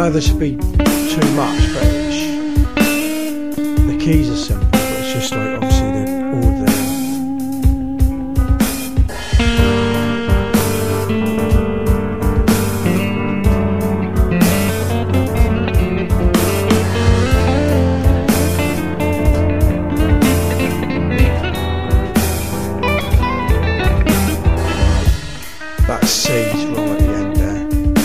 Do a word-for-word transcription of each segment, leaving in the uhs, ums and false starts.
know this would be too much, but it's, the keys are simple, but it's just like obviously they're all there. That C's right at the end there.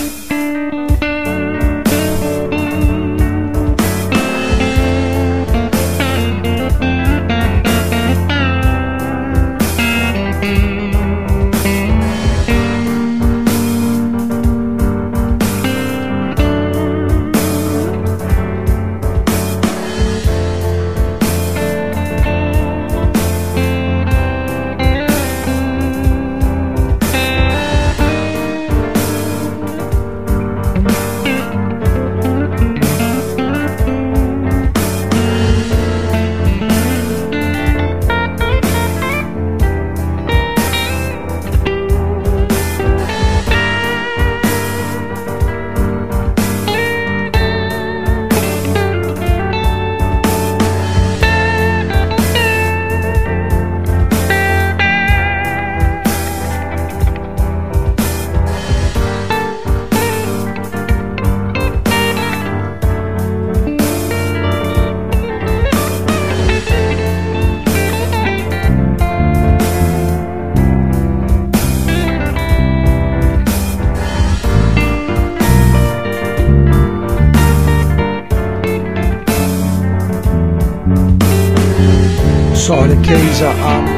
Sorry, the keys are up.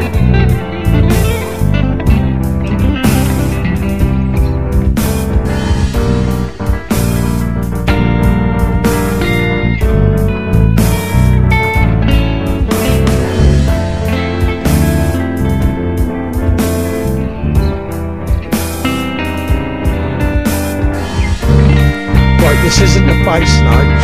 Right, this isn't the bass notes.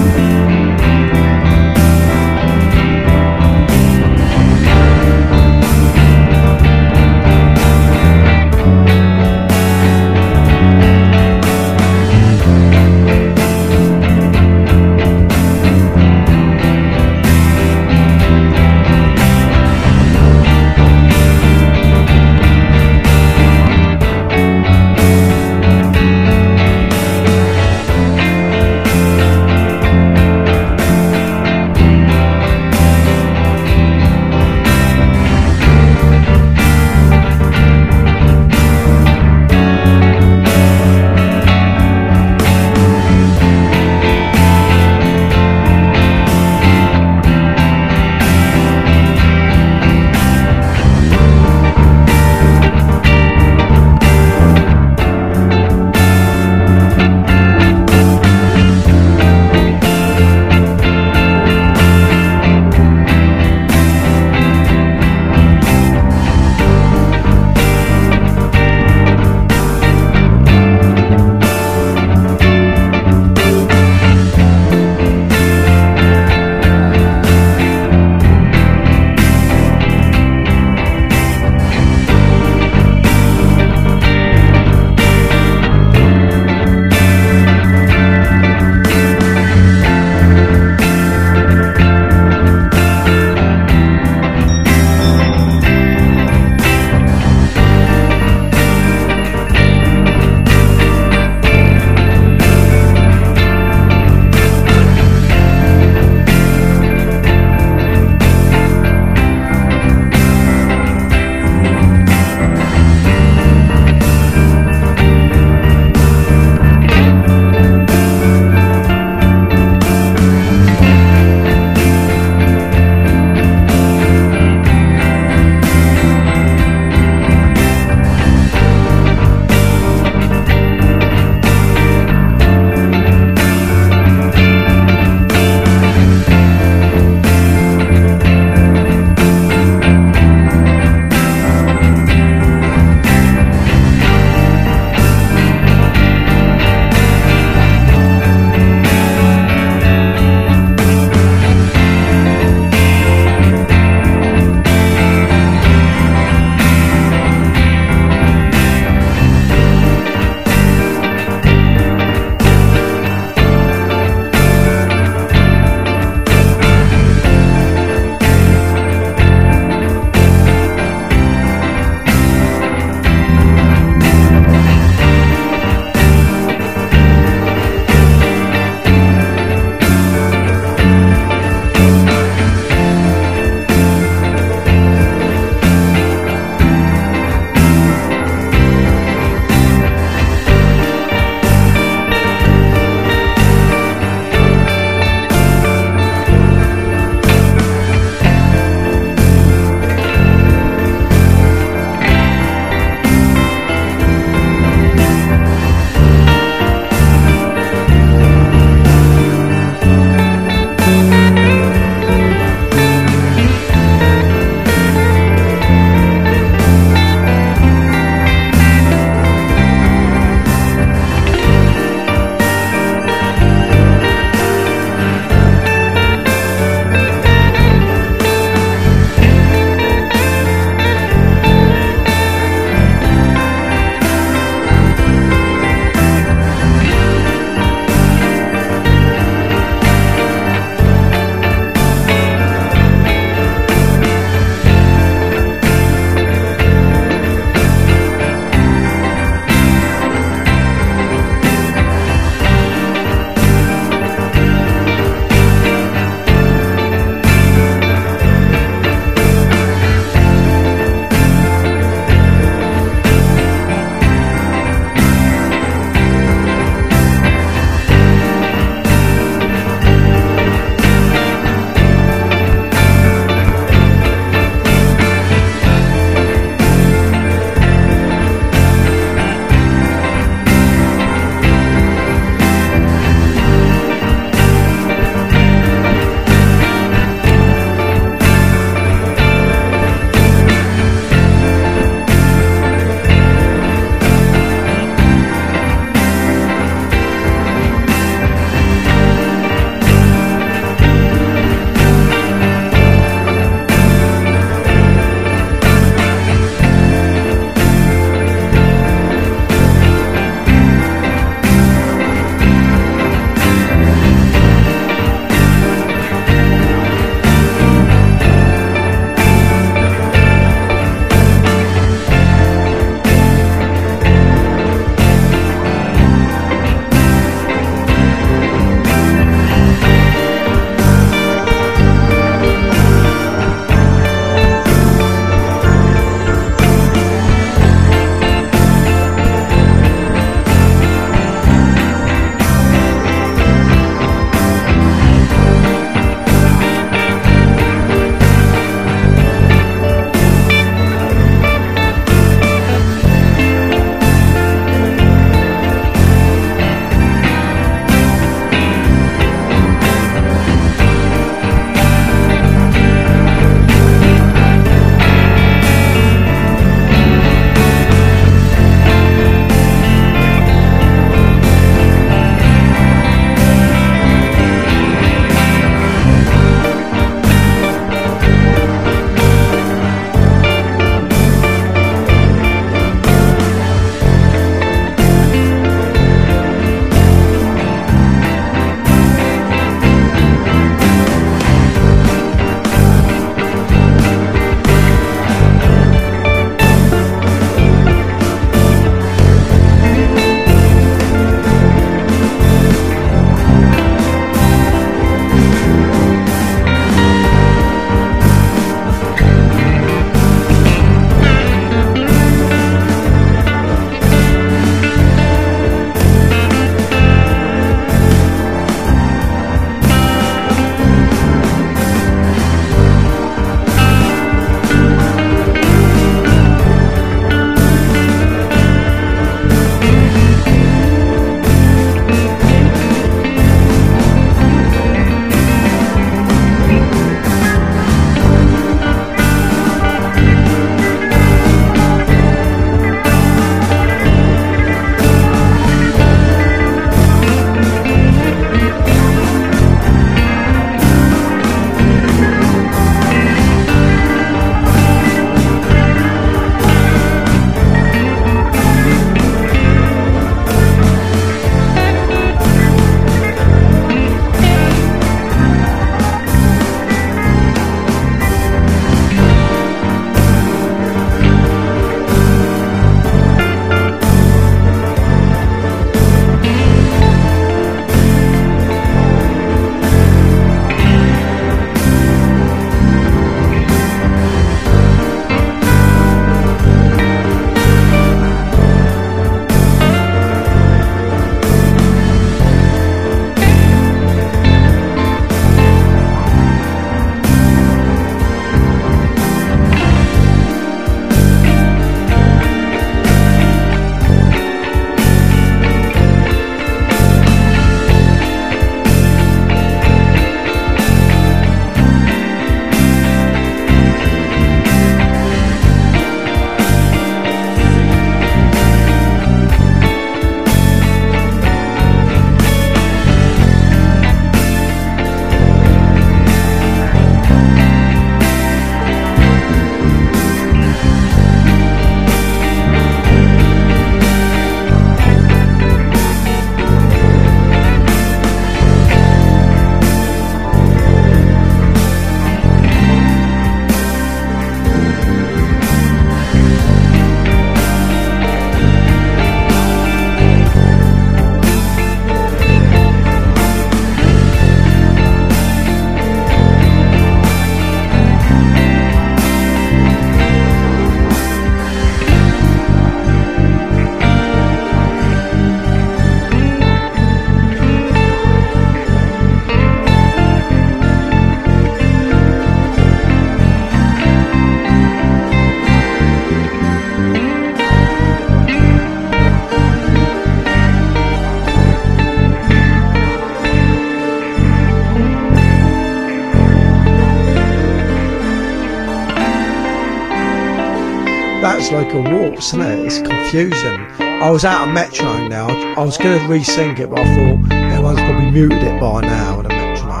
that's like a waltz, isn't it? It's confusing. I was out of metronome now. I was going to re-sing it, but I thought everyone's probably muted it by now, the metronome.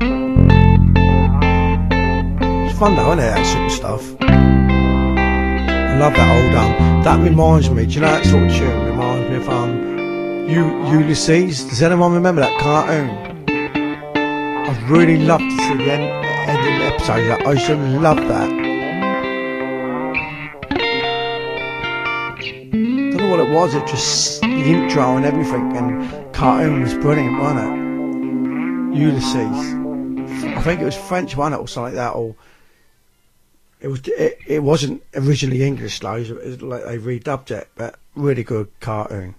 It's fun though, isn't it, that sort of stuff? I love that old um. That reminds me. Do you know that sort of tune reminds me of um, U Ulysses? Does anyone remember that cartoon? I'd really love to see the end, end of the episode. I used to love that. Don't know what it was. It just the intro and everything, and cartoon was brilliant, wasn't it? Ulysses. I think it was French, wasn't it, or something like that, or. It was. It, it wasn't originally English though. It was like they redubbed it, but really good cartoon.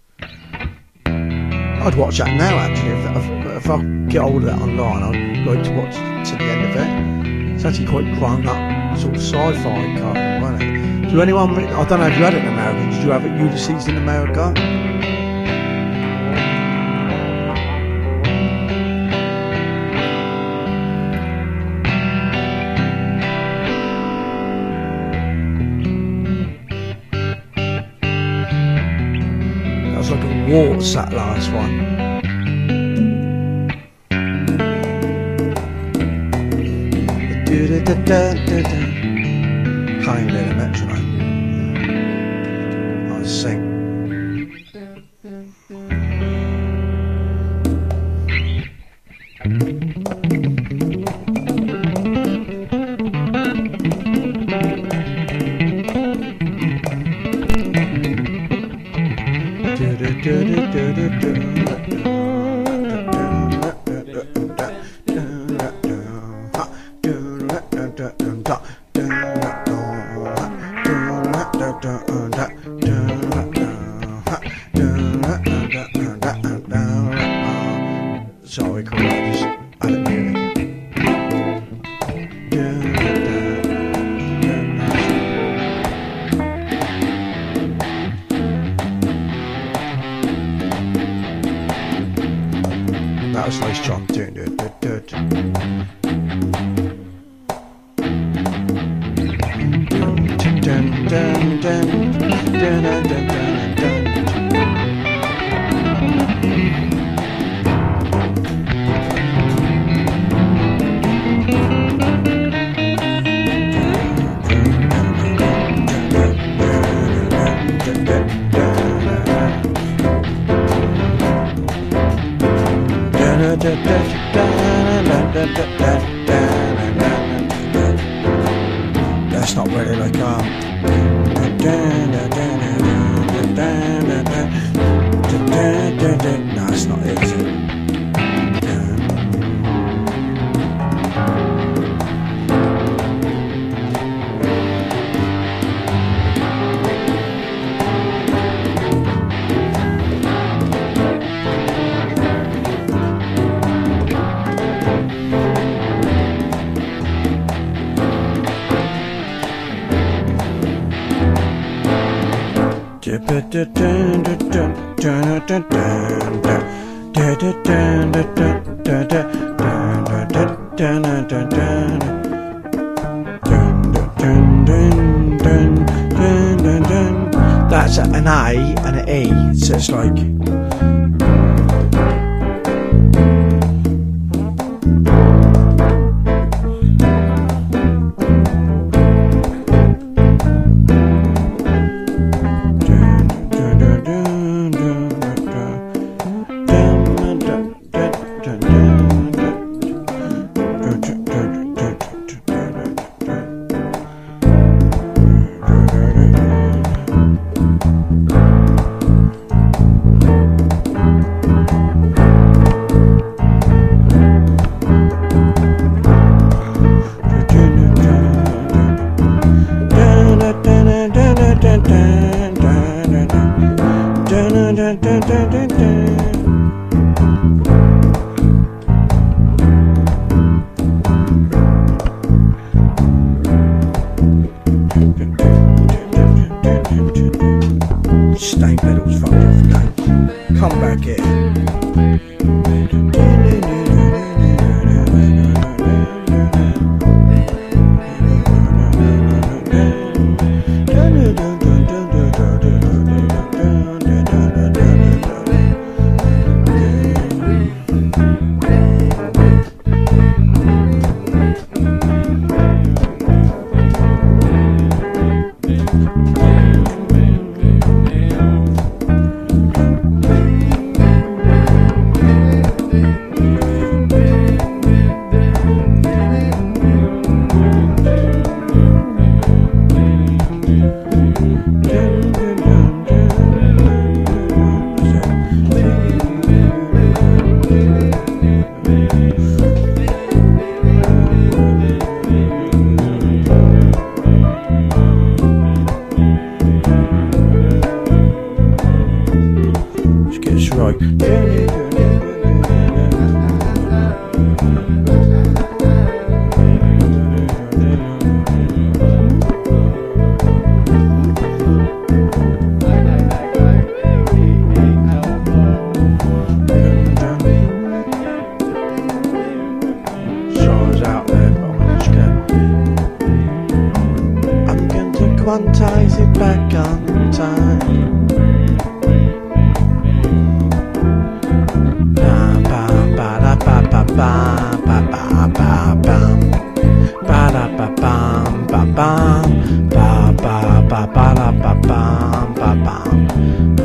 I'd watch that now actually. If, if I get hold of that online, I'd like to watch to the end of it. It's actually quite grown up, sort of sci-fi cartoon, wasn't it? Do anyone? I don't know if you had it in America. Did you have it Ulysses in America? Waltz, that last one. Can't even hear the metronome. I'll sing. Sorry, cool. I just I didn't hear it. That was nice, John. Doing good, good, good. Dun, dun, dun, dun, dun, dun, dun, dun. That's not really like um. No, it's not it, is it? That's an A and an E, so it's like Stain pedals fucked off again. Come back here. Quantize it back on time. Ba ba ba da ba ba ba ba ba ba bam. Ba da ba bam ba bam. Ba ba ba ba da ba bam ba bam.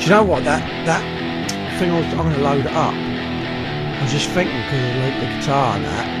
you know what? That that thing I was, I'm going to load it up. I was just thinking because of the, the guitar and that.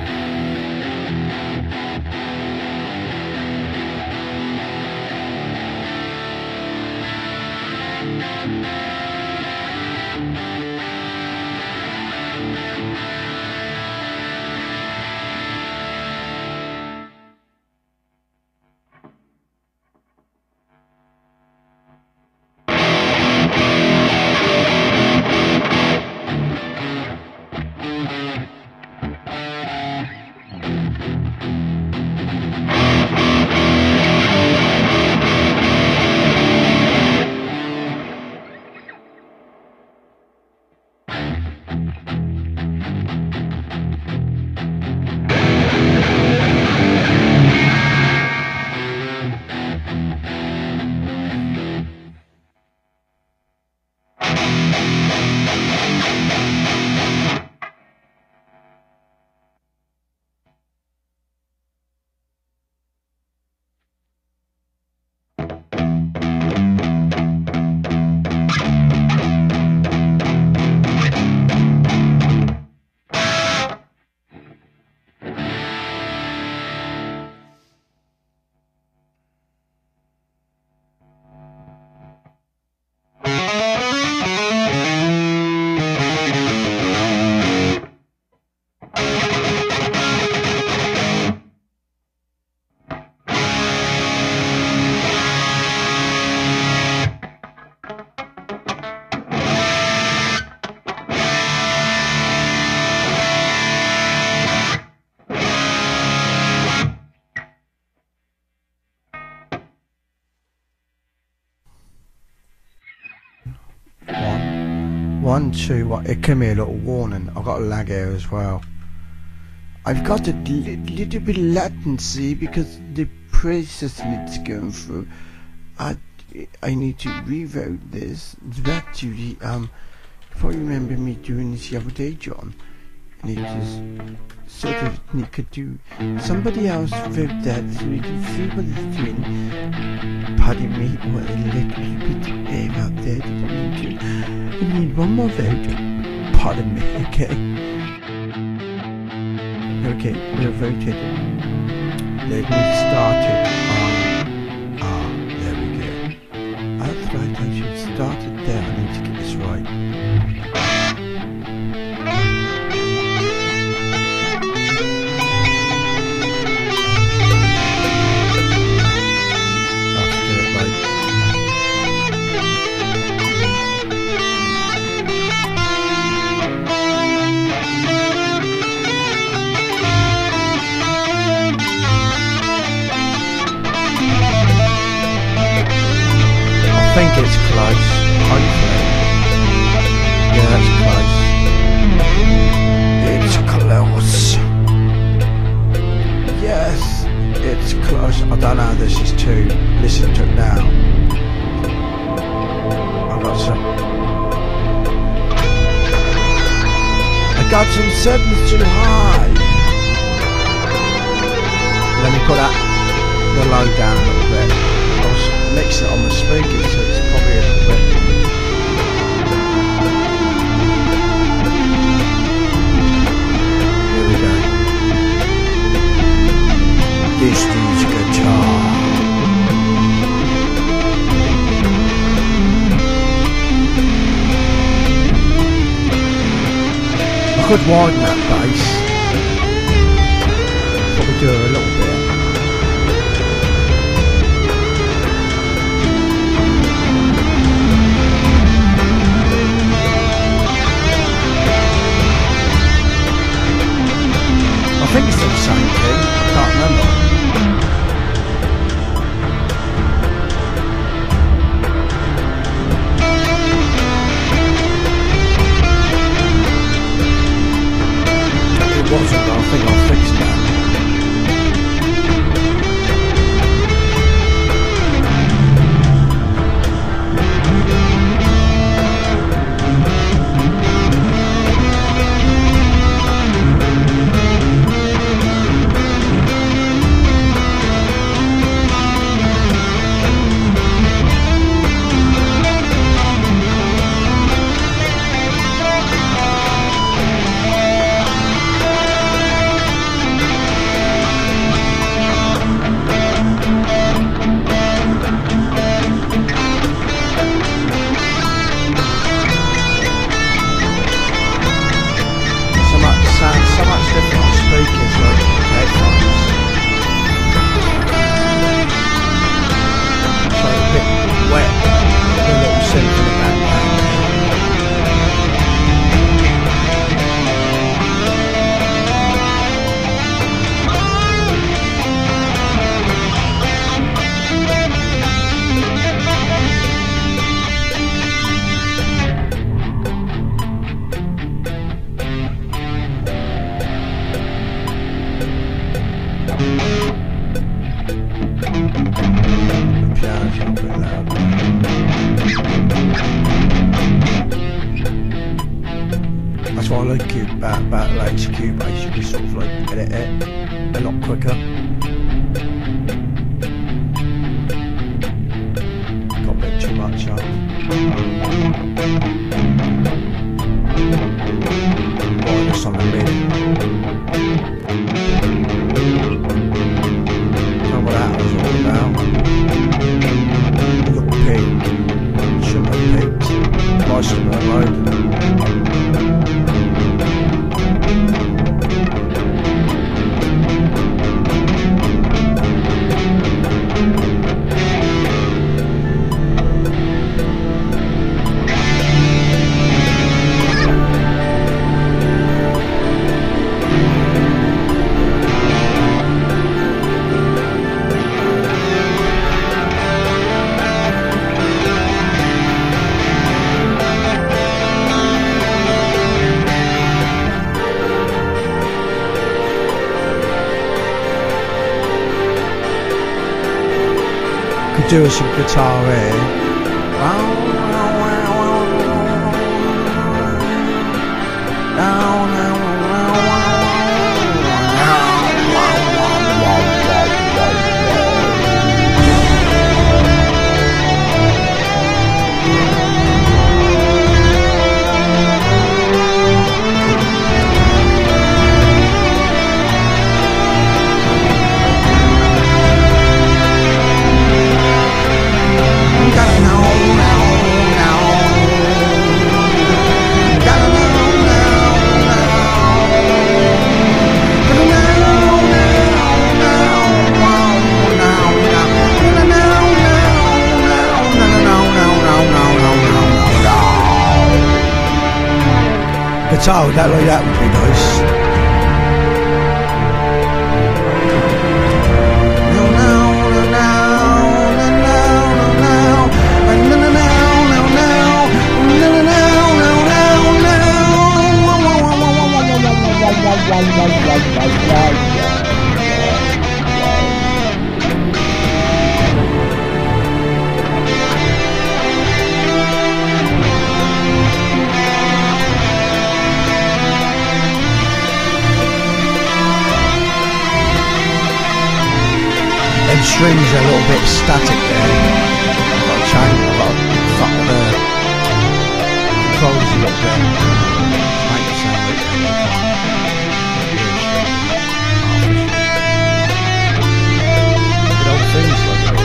One, two, what? It can be a little warning. I've got a lag here as well. I've got a li little bit of latency because the processing it's going through. I I need to revote this back to the um. If I remember me doing this the other day, John, and it just sort of you could do somebody else vote that so we can see what it's doing. Pardon me, what a little bit air out there. Didn't mean to. We need one more vote. Pardon me, okay? Okay, we're voted. Let me start it on... Ah, there we go. That's right, I should start it there. I need to get this right. Let's do it right. I think it's close, hopefully. Yeah, that's close. It's close. Yes, it's close. I don't know, this is too. Listen to it now. I got some. I got some settings too high. Let me put that the low down a little bit. I was mixing it on the speaker, so it's probably a little bit. Here we go. This dude's guitar. I could widen that bass. Probably do it a little bit. I think it's the same thing, I can't remember. like Cube, about, about the latest Cubase, you can sort of like edit it a lot quicker. Got a bit too much up. Boy, there's something big. Don't know what that was all about. Little pig. Shouldn't have picked. Nice to that road. Do some guitar here. Guitar, that like that would be nice. No, no, no, no, no, no, no, no, Them strings are a little bit static there. I've got to change, I've got to fuck the controls a little bit. Make it sound like good old things like that.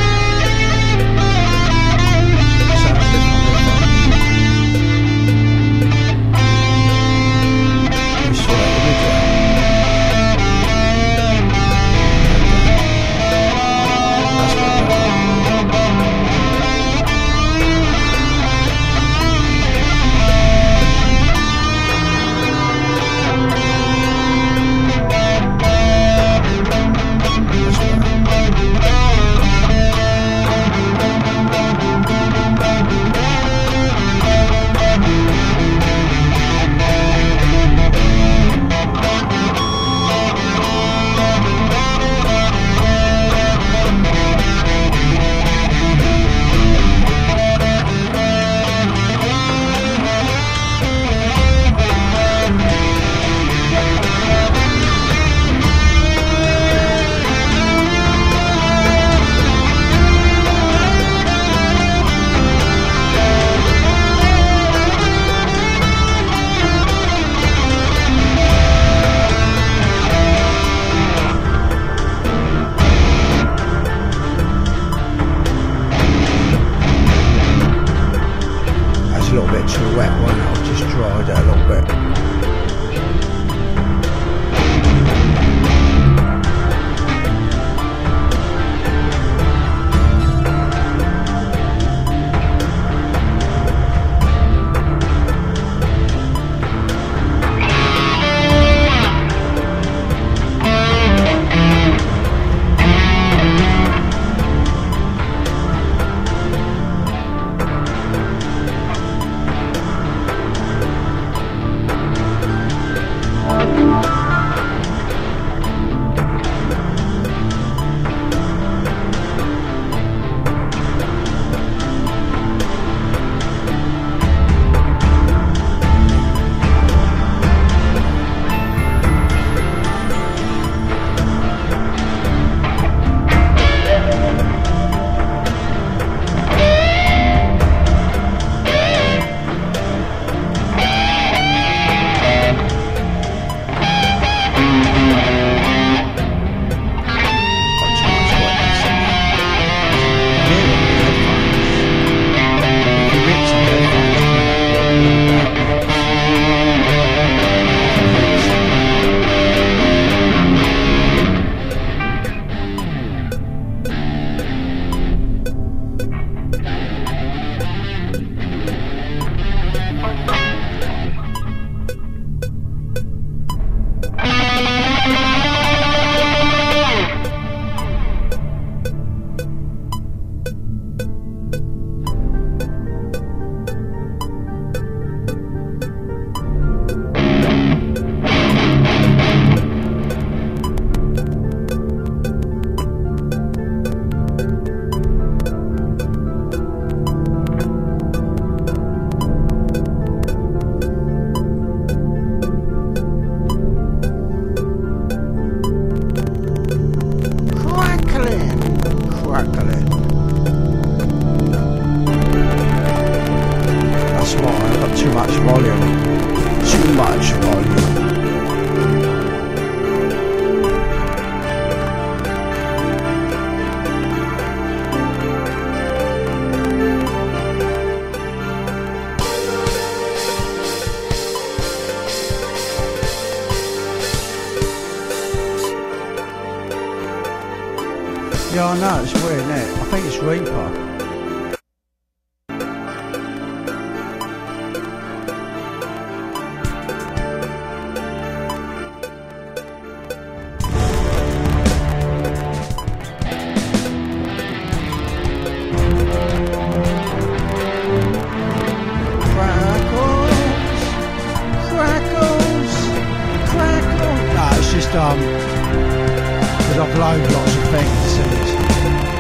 Sounds different, different. You saw that image there. A little bit too wet, won't it? I've just dried it a little bit. I know, it's weird, isn't it? I think it's Reaper. Um, because I've loaded lots of things since.